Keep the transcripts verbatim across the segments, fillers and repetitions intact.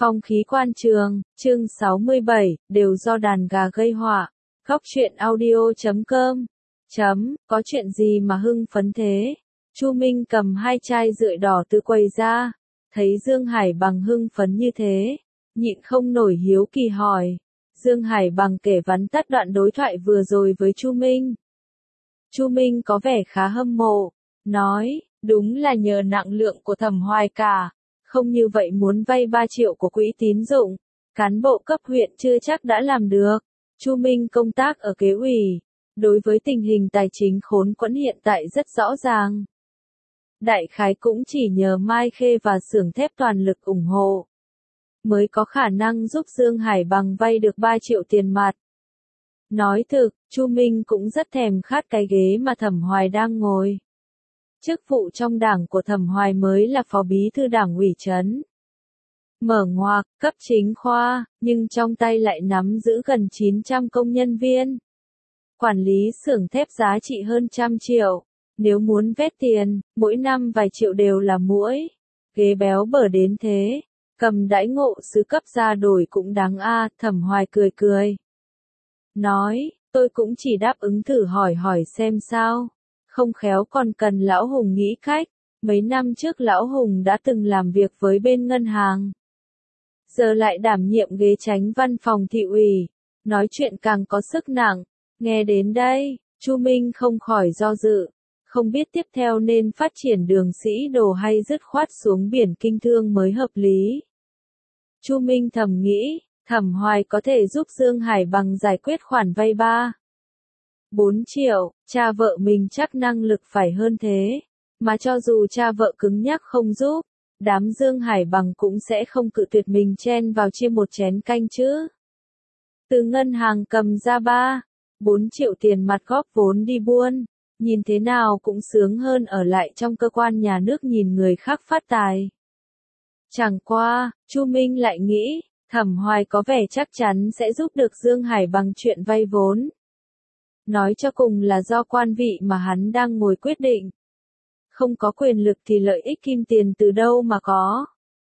Phong khí quan trường, chương sáu mươi bảy, đều do đàn gà gây họa. Góc truyện audio chấm com. Chấm, có chuyện gì mà hưng phấn thế? Chu Minh cầm hai chai rượu đỏ từ quầy ra, thấy Dương Hải Bằng hưng phấn như thế, nhịn không nổi hiếu kỳ hỏi. Dương Hải Bằng kể vắn tắt đoạn đối thoại vừa rồi với Chu Minh. Chu Minh có vẻ khá hâm mộ, nói, đúng là nhờ nặng lượng của Thẩm Hoài cả. Không như vậy muốn vay ba triệu của quỹ tín dụng, cán bộ cấp huyện chưa chắc đã làm được. Chu Minh công tác ở kế ủy, đối với tình hình tài chính khốn quẫn hiện tại rất rõ ràng. Đại khái cũng chỉ nhờ Mai Khê và xưởng thép toàn lực ủng hộ, mới có khả năng giúp Dương Hải Bằng vay được ba triệu tiền mặt. Nói thực, Chu Minh cũng rất thèm khát cái ghế mà Thẩm Hoài đang ngồi. Chức vụ trong đảng của Thẩm Hoài mới là phó bí thư đảng ủy trấn. Mở ngoặc, cấp chính khoa, nhưng trong tay lại nắm giữ gần chín trăm công nhân viên. Quản lý xưởng thép giá trị hơn trăm triệu. Nếu muốn vét tiền, mỗi năm vài triệu đều là muỗi. Ghế béo bở đến thế, cầm đãi ngộ sứ cấp ra đổi cũng đáng a. Thẩm Hoài cười cười. Nói, tôi cũng chỉ đáp ứng thử hỏi hỏi xem sao. Không khéo còn cần Lão Hùng nghĩ cách. Mấy năm trước Lão Hùng đã từng làm việc với bên ngân hàng. Giờ lại đảm nhiệm ghế chánh văn phòng thị ủy. Nói chuyện càng có sức nặng. Nghe đến đây, Chu Minh không khỏi do dự. Không biết tiếp theo nên phát triển đường sĩ đồ hay dứt khoát xuống biển kinh thương mới hợp lý. Chu Minh thầm nghĩ, Thẩm Hoài có thể giúp Dương Hải Bằng giải quyết khoản vay ba. bốn triệu, cha vợ mình chắc năng lực phải hơn thế. Mà cho dù cha vợ cứng nhắc không giúp, đám Dương Hải Bằng cũng sẽ không cự tuyệt mình chen vào chia một chén canh chứ. Từ ngân hàng cầm ra ba, bốn triệu tiền mặt góp vốn đi buôn, nhìn thế nào cũng sướng hơn ở lại trong cơ quan nhà nước nhìn người khác phát tài. Chẳng qua, Chu Minh lại nghĩ, Thẩm Hoài có vẻ chắc chắn sẽ giúp được Dương Hải Bằng chuyện vay vốn. Nói cho cùng là do quan vị mà hắn đang ngồi quyết định. Không có quyền lực thì lợi ích kim tiền từ đâu mà có.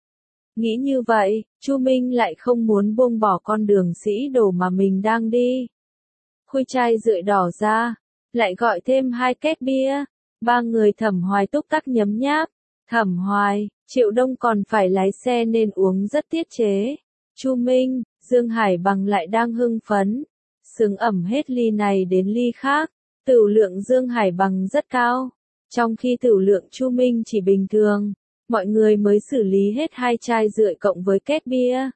Nghĩ như vậy, Chu Minh lại không muốn buông bỏ con đường sĩ đồ mà mình đang đi. Khui chai rượu đỏ ra, lại gọi thêm hai két bia. Ba người Thẩm Hoài túc tắc nhấm nháp. Thẩm Hoài, Triệu Đông còn phải lái xe nên uống rất tiết chế. Chu Minh, Dương Hải Bằng lại đang hưng phấn. Sướng ẩm hết ly này đến ly khác. Tửu lượng Dương Hải Bằng rất cao. Trong khi tửu lượng Chu Minh chỉ bình thường, mọi người mới xử lý hết hai chai rượu cộng với két bia.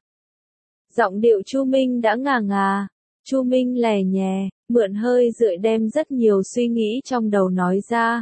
Giọng điệu Chu Minh đã ngà ngà. Chu Minh lè nhè, mượn hơi rượu đem rất nhiều suy nghĩ trong đầu nói ra.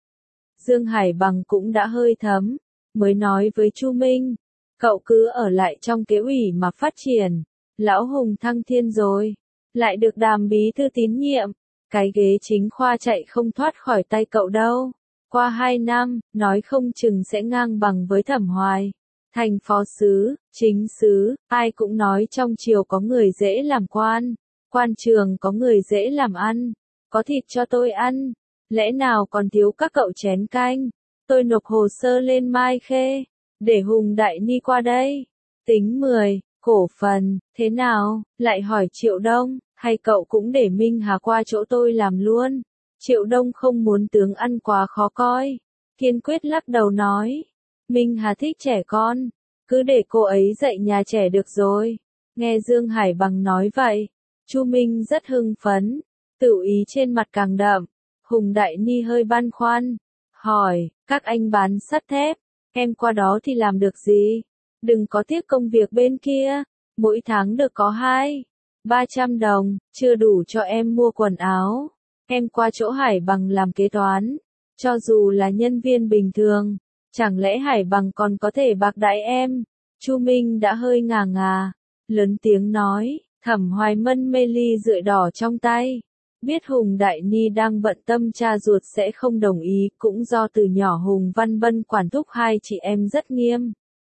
Dương Hải Bằng cũng đã hơi thấm, mới nói với Chu Minh, cậu cứ ở lại trong kế ủy mà phát triển. Lão Hùng thăng thiên rồi, lại được Đàm bí thư tín nhiệm, cái ghế chính khoa chạy không thoát khỏi tay cậu đâu. Qua hai năm, nói không chừng sẽ ngang bằng với Thẩm Hoài. Thành phó sứ, chính sứ, ai cũng nói trong triều có người dễ làm quan, quan trường có người dễ làm ăn, có thịt cho tôi ăn, lẽ nào còn thiếu các cậu chén canh. Tôi nộp hồ sơ lên Mai Khê, để Hùng Đại Ni qua đây, tính mười, cổ phần, thế nào, lại hỏi Triệu Đông, hay cậu cũng để Minh Hà qua chỗ tôi làm luôn. Triệu Đông không muốn tướng ăn quá khó coi, kiên quyết lắc đầu nói, Minh Hà thích trẻ con, cứ để cô ấy dạy nhà trẻ được rồi. Nghe Dương Hải Bằng nói vậy, Chu Minh rất hưng phấn, tự ý trên mặt càng đậm. Hùng Đại Ni hơi băn khoăn, hỏi, các anh bán sắt thép, em qua đó thì làm được gì? Đừng có tiếc công việc bên kia, mỗi tháng được có hai, ba trăm đồng, chưa đủ cho em mua quần áo. Em qua chỗ Hải Bằng làm kế toán, cho dù là nhân viên bình thường, chẳng lẽ Hải Bằng còn có thể bạc đãi em? Chu Minh đã hơi ngà ngà, lớn tiếng nói, Thẩm Hoài mân mê ly rượu đỏ trong tay. Biết Hùng Đại Ni đang bận tâm cha ruột sẽ không đồng ý, cũng do từ nhỏ Hùng Văn Bân quản thúc hai chị em rất nghiêm.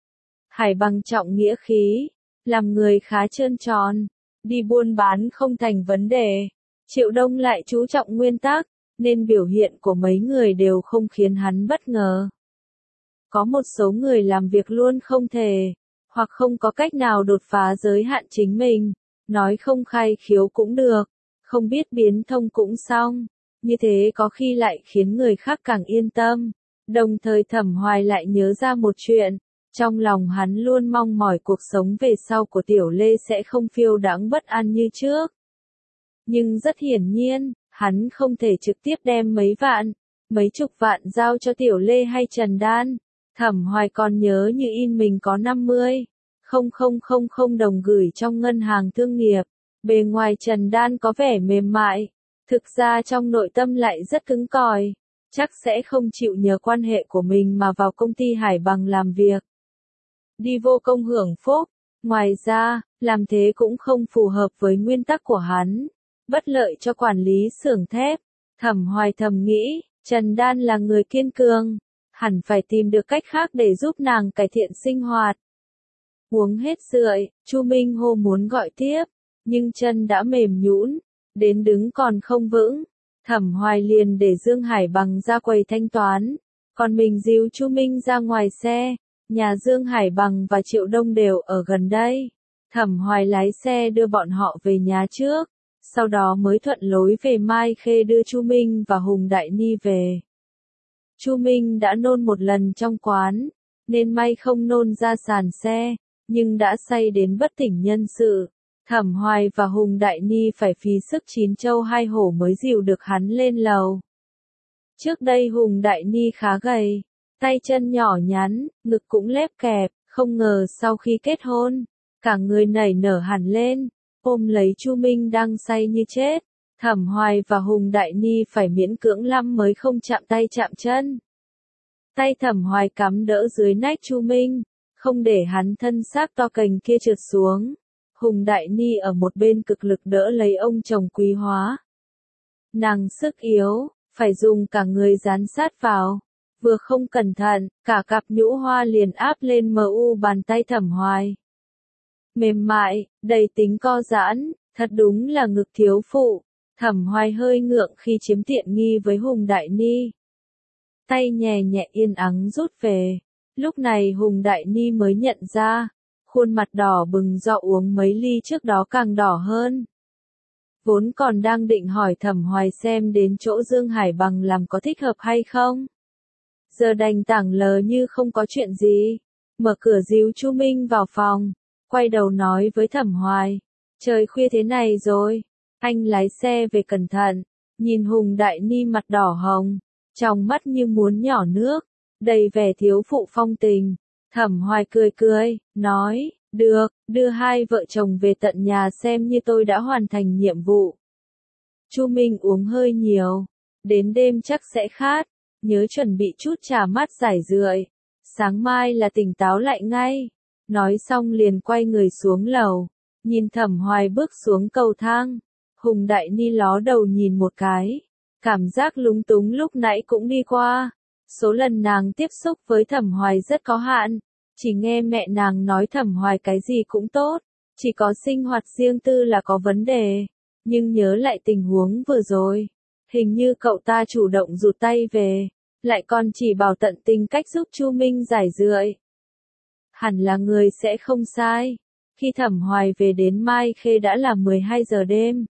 Hải Bằng trọng nghĩa khí, làm người khá trơn tròn, đi buôn bán không thành vấn đề. Triệu Đông lại chú trọng nguyên tắc, nên biểu hiện của mấy người đều không khiến hắn bất ngờ. Có một số người làm việc luôn không thể, hoặc không có cách nào đột phá giới hạn chính mình, nói không khai khiếu cũng được, không biết biến thông cũng xong, như thế có khi lại khiến người khác càng yên tâm. Đồng thời Thẩm Hoài lại nhớ ra một chuyện, trong lòng hắn luôn mong mỏi cuộc sống về sau của Tiểu Lê sẽ không phiêu đãng bất an như trước. Nhưng rất hiển nhiên, hắn không thể trực tiếp đem mấy vạn, mấy chục vạn giao cho Tiểu Lê hay Trần Đan. Thẩm Hoài còn nhớ như in mình có năm mươi nghìn đồng gửi trong ngân hàng thương nghiệp. Bề ngoài Trần Đan có vẻ mềm mại, thực ra trong nội tâm lại rất cứng cỏi, chắc sẽ không chịu nhờ quan hệ của mình mà vào công ty Hải Bằng làm việc. Đi vô công hưởng phúc, ngoài ra, làm thế cũng không phù hợp với nguyên tắc của hắn, bất lợi cho quản lý xưởng thép. Thẩm Hoài thầm nghĩ, Trần Đan là người kiên cường, hẳn phải tìm được cách khác để giúp nàng cải thiện sinh hoạt. Uống hết rượu, Chu Minh Hô muốn gọi tiếp, nhưng chân đã mềm nhũn, đến đứng còn không vững. Thẩm Hoài liền để Dương Hải Bằng ra quầy thanh toán, còn mình dìu Chu Minh ra ngoài xe. Nhà Dương Hải Bằng và Triệu Đông đều ở gần đây. Thẩm Hoài lái xe đưa bọn họ về nhà trước, sau đó mới thuận lối về Mai Khê đưa Chu Minh và Hùng Đại Ni về. Chu Minh đã nôn một lần trong quán, nên may không nôn ra sàn xe, nhưng đã say đến bất tỉnh nhân sự. Thẩm Hoài và Hùng Đại Ni phải phí sức chín châu hai hổ mới dìu được hắn lên lầu. Trước đây Hùng Đại Ni khá gầy, tay chân nhỏ nhắn, ngực cũng lép kẹp, không ngờ sau khi kết hôn, cả người nảy nở hẳn lên, ôm lấy Chu Minh đang say như chết. Thẩm Hoài và Hùng Đại Ni phải miễn cưỡng lắm mới không chạm tay chạm chân. Tay Thẩm Hoài cắm đỡ dưới nách Chu Minh, không để hắn thân xác to cành kia trượt xuống. Hùng Đại Ni ở một bên cực lực đỡ lấy ông chồng Quý Hóa. Nàng sức yếu, phải dùng cả người dán sát vào. Vừa không cẩn thận, cả cặp nhũ hoa liền áp lên mờ u bàn tay Thẩm Hoài. Mềm mại, đầy tính co giãn, thật đúng là ngực thiếu phụ. Thẩm Hoài hơi ngượng khi chiếm tiện nghi với Hùng Đại Ni. Tay nhẹ nhẹ yên ắng rút về. Lúc này Hùng Đại Ni mới nhận ra, khuôn mặt đỏ bừng do uống mấy ly trước đó càng đỏ hơn. Vốn còn đang định hỏi Thẩm Hoài xem đến chỗ Dương Hải Bằng làm có thích hợp hay không. Giờ đành tảng lờ như không có chuyện gì. Mở cửa dìu Chu Minh vào phòng, quay đầu nói với Thẩm Hoài. Trời khuya thế này rồi, anh lái xe về cẩn thận. Nhìn Hùng Đại Ni mặt đỏ hồng, trong mắt như muốn nhỏ nước, đầy vẻ thiếu phụ phong tình. Thẩm Hoài cười cười, nói, được, đưa hai vợ chồng về tận nhà xem như tôi đã hoàn thành nhiệm vụ. Chu Minh uống hơi nhiều, đến đêm chắc sẽ khát, nhớ chuẩn bị chút trà mát giải rượi, sáng mai là tỉnh táo lại ngay. Nói xong liền quay người xuống lầu, nhìn Thẩm Hoài bước xuống cầu thang. Hùng Đại Ni ló đầu nhìn một cái, cảm giác lúng túng lúc nãy cũng đi qua. Số lần nàng tiếp xúc với Thẩm Hoài rất có hạn, chỉ nghe mẹ nàng nói Thẩm Hoài cái gì cũng tốt, chỉ có sinh hoạt riêng tư là có vấn đề. Nhưng nhớ lại tình huống vừa rồi, hình như cậu ta chủ động rụt tay về, lại còn chỉ bảo tận tình cách giúp Chu Minh giải rượi. Hẳn là người sẽ không sai. Khi Thẩm Hoài về đến Mai Khê đã là mười hai giờ đêm.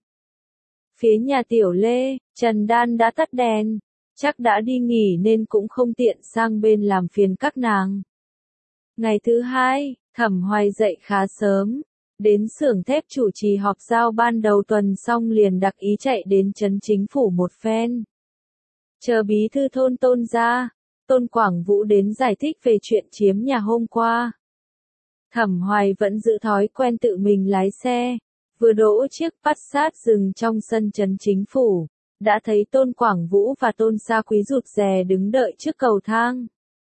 Phía nhà Tiểu Lê, Trần Đan đã tắt đèn, chắc đã đi nghỉ nên cũng không tiện sang bên làm phiền các nàng. Ngày thứ hai, Thẩm Hoài dậy khá sớm, đến xưởng thép chủ trì họp giao ban đầu tuần xong liền đặc ý chạy đến trấn chính phủ một phen. Chờ bí thư thôn Tôn ra, Tôn Quảng Vũ đến giải thích về chuyện chiếm nhà hôm qua. Thẩm Hoài vẫn giữ thói quen tự mình lái xe, vừa đỗ chiếc Passat dừng trong sân trấn chính phủ, đã thấy Tôn Quảng Vũ và Tôn Sa Quý rụt rè đứng đợi trước cầu thang.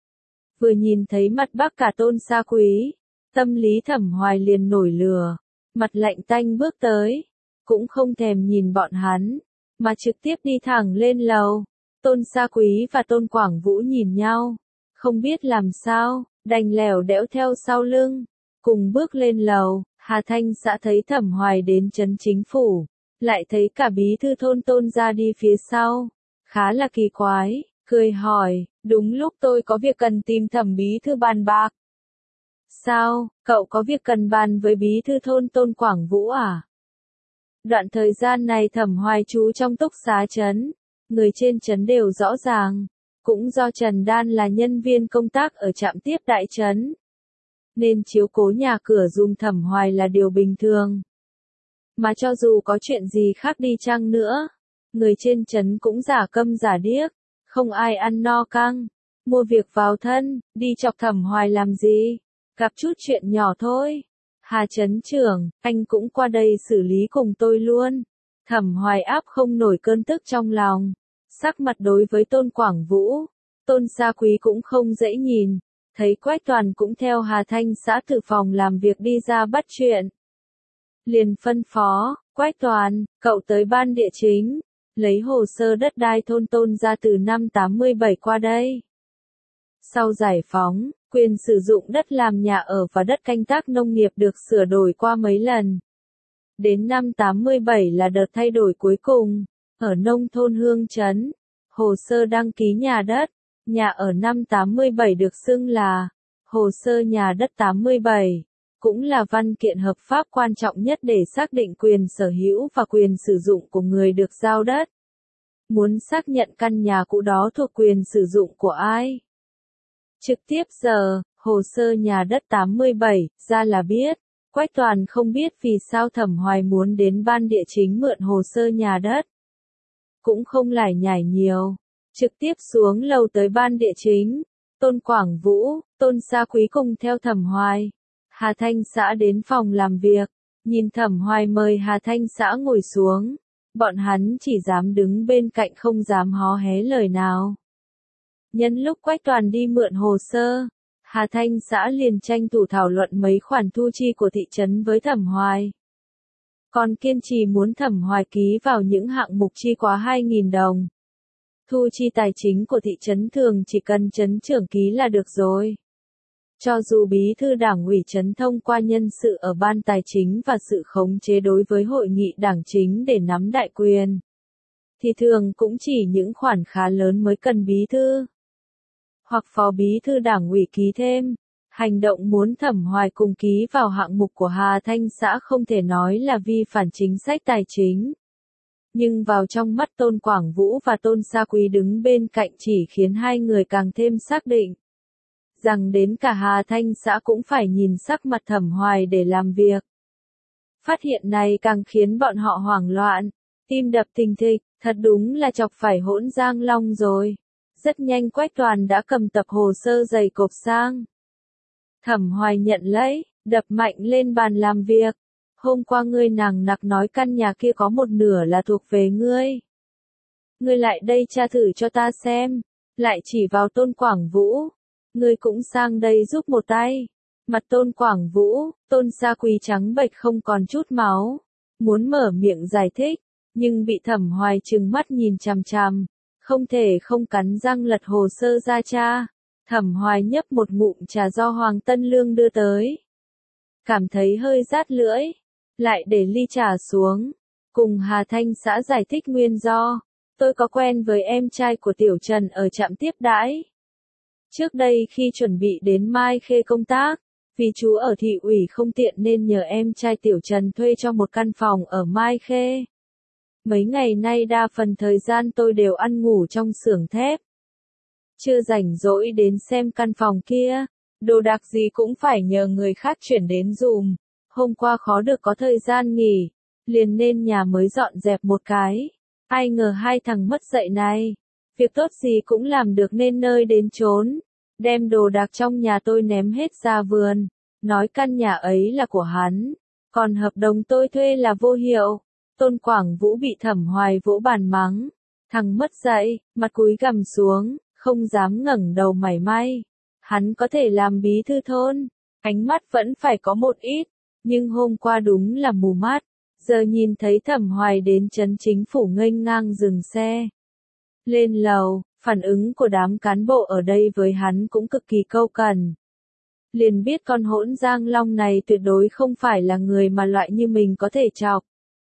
Vừa nhìn thấy mặt bác cả Tôn Sa Quý, tâm lý Thẩm Hoài liền nổi lửa, mặt lạnh tanh bước tới, cũng không thèm nhìn bọn hắn, mà trực tiếp đi thẳng lên lầu. Tôn Sa Quý và Tôn Quảng Vũ nhìn nhau, không biết làm sao, đành lẻo đẽo theo sau lưng, cùng bước lên lầu. Hà Thanh Xã thấy Thẩm Hoài đến trấn chính phủ, lại thấy cả bí thư thôn Tôn ra đi phía sau, khá là kỳ quái, cười hỏi, đúng lúc tôi có việc cần tìm Thẩm bí thư bàn bạc. Sao, cậu có việc cần bàn với bí thư thôn Tôn Quảng Vũ à? Đoạn thời gian này Thẩm Hoài trú trong túc xá trấn, người trên trấn đều rõ ràng, cũng do Trần Đan là nhân viên công tác ở trạm tiếp đại trấn, nên chiếu cố nhà cửa dùm Thẩm Hoài là điều bình thường. Mà cho dù có chuyện gì khác đi chăng nữa, người trên trấn cũng giả câm giả điếc, không ai ăn no căng, mua việc vào thân, đi chọc Thẩm Hoài làm gì, gặp chút chuyện nhỏ thôi. Hà trấn trưởng, anh cũng qua đây xử lý cùng tôi luôn. Thẩm Hoài áp không nổi cơn tức trong lòng. Sắc mặt đối với Tôn Quảng Vũ, Tôn Gia Quý cũng không dễ nhìn. Thấy Quách Toàn cũng theo Hà Thanh xã từ phòng làm việc đi ra bắt chuyện. Liền phân phó, Quách Toàn, cậu tới ban địa chính, lấy hồ sơ đất đai thôn Tôn ra từ năm tám mươi bảy qua đây. Sau giải phóng, quyền sử dụng đất làm nhà ở và đất canh tác nông nghiệp được sửa đổi qua mấy lần. Đến năm tám mươi bảy là đợt thay đổi cuối cùng, ở nông thôn Hương Trấn, hồ sơ đăng ký nhà đất, nhà ở năm tám mươi bảy được xưng là hồ sơ nhà đất tám mươi bảy, cũng là văn kiện hợp pháp quan trọng nhất để xác định quyền sở hữu và quyền sử dụng của người được giao đất. Muốn xác nhận căn nhà cũ đó thuộc quyền sử dụng của ai? Trực tiếp giờ, hồ sơ nhà đất tám mươi bảy, ra là biết. Quách Toàn không biết vì sao Thẩm Hoài muốn đến ban địa chính mượn hồ sơ nhà đất. Cũng không lải nhải nhiều. Trực tiếp xuống lầu tới ban địa chính. Tôn Quảng Vũ, Tôn Gia Quý cùng theo Thẩm Hoài. Hà Thanh xã đến phòng làm việc. Nhìn Thẩm Hoài mời Hà Thanh xã ngồi xuống. Bọn hắn chỉ dám đứng bên cạnh không dám hó hé lời nào. Nhân lúc Quách Toàn đi mượn hồ sơ, Hà Thanh xã liền tranh thủ thảo luận mấy khoản thu chi của thị trấn với Thẩm Hoài. Còn kiên trì muốn Thẩm Hoài ký vào những hạng mục chi quá hai nghìn đồng. Thu chi tài chính của thị trấn thường chỉ cần trấn trưởng ký là được rồi. Cho dù bí thư đảng ủy trấn thông qua nhân sự ở ban tài chính và sự khống chế đối với hội nghị đảng chính để nắm đại quyền, thì thường cũng chỉ những khoản khá lớn mới cần bí thư hoặc phó bí thư đảng ủy ký thêm. Hành động muốn Thẩm Hoài cùng ký vào hạng mục của Hà Thanh xã không thể nói là vi phản chính sách tài chính. Nhưng vào trong mắt Tôn Quảng Vũ và Tôn Gia Quý đứng bên cạnh chỉ khiến hai người càng thêm xác định rằng đến cả Hà Thanh xã cũng phải nhìn sắc mặt Thẩm Hoài để làm việc. Phát hiện này càng khiến bọn họ hoảng loạn, tim đập thình thịch, thật đúng là chọc phải hỗn Giang Long rồi. Rất nhanh Quách Toàn đã cầm tập hồ sơ dày cộp sang. Thẩm Hoài nhận lấy, đập mạnh lên bàn làm việc. Hôm qua ngươi nàng nặc nói căn nhà kia có một nửa là thuộc về ngươi. Ngươi lại đây tra thử cho ta xem. Lại chỉ vào Tôn Quảng Vũ. Ngươi cũng sang đây giúp một tay. Mặt Tôn Quảng Vũ, Tôn Gia Quý trắng bệch không còn chút máu. Muốn mở miệng giải thích, nhưng bị Thẩm Hoài trừng mắt nhìn chằm chằm. Không thể không cắn răng lật hồ sơ ra tra. Thẩm Hoài nhấp một ngụm trà do Hoàng Tân Lương đưa tới. Cảm thấy hơi rát lưỡi. Lại để ly trà xuống. Cùng Hà Thanh xã giải thích nguyên do. Tôi có quen với em trai của Tiểu Trần ở trạm tiếp đãi. Trước đây khi chuẩn bị đến Mai Khê công tác, vì chú ở thị ủy không tiện nên nhờ em trai Tiểu Trần thuê cho một căn phòng ở Mai Khê. Mấy ngày nay đa phần thời gian tôi đều ăn ngủ trong xưởng thép. Chưa rảnh rỗi đến xem căn phòng kia, đồ đạc gì cũng phải nhờ người khác chuyển đến dùm. Hôm qua khó được có thời gian nghỉ, liền nên nhà mới dọn dẹp một cái. Ai ngờ hai thằng mất dạy này, việc tốt gì cũng làm được nên nơi đến chốn. Đem đồ đạc trong nhà tôi ném hết ra vườn, nói căn nhà ấy là của hắn, còn hợp đồng tôi thuê là vô hiệu. Tôn Quảng Vũ bị Thẩm Hoài vỗ bàn mắng. Thằng mất dạy, mặt cúi gằm xuống, không dám ngẩng đầu mảy may. Hắn có thể làm bí thư thôn, ánh mắt vẫn phải có một ít, nhưng hôm qua đúng là mù mắt. Giờ nhìn thấy Thẩm Hoài đến trấn chính phủ nghênh ngang dừng xe. Lên lầu, phản ứng của đám cán bộ ở đây với hắn cũng cực kỳ câu cần. Liền biết con hỗn Giang Long này tuyệt đối không phải là người mà loại như mình có thể chọc.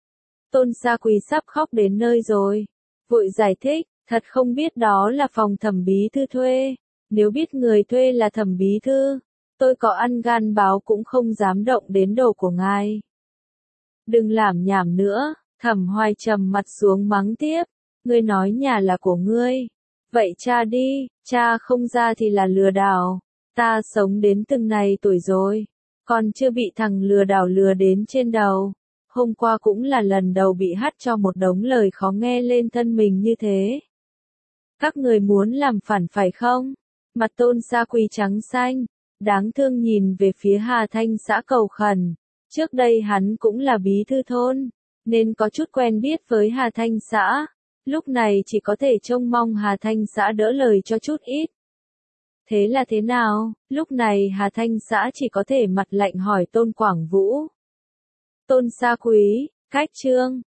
Tôn Gia Quý sắp khóc đến nơi rồi. Vội giải thích, thật không biết đó là phòng Thẩm bí thư thuê. Nếu biết người thuê là Thẩm bí thư, Tôi có ăn gan báo cũng không dám động đến đồ của ngài. Đừng lảm nhảm nữa, Thẩm Hoài trầm mặt xuống mắng tiếp, ngươi nói nhà là của ngươi. Vậy tra đi, tra không ra thì là lừa đảo. Ta sống đến từng này tuổi rồi, còn chưa bị thằng lừa đảo lừa đến trên đầu. Hôm qua cũng là lần đầu bị hắt cho một đống lời khó nghe lên thân mình như thế. Các người muốn làm phản phải không? Mặt Tôn Sa Quỳ trắng xanh, đáng thương nhìn về phía Hà Thanh xã cầu khẩn. Trước đây hắn cũng là bí thư thôn, nên có chút quen biết với Hà Thanh xã. Lúc này chỉ có thể trông mong Hà Thanh xã đỡ lời cho chút ít. Thế là thế nào? Lúc này Hà Thanh xã chỉ có thể mặt lạnh hỏi Tôn Quảng Vũ. Tôn Sa Quý, cách trương,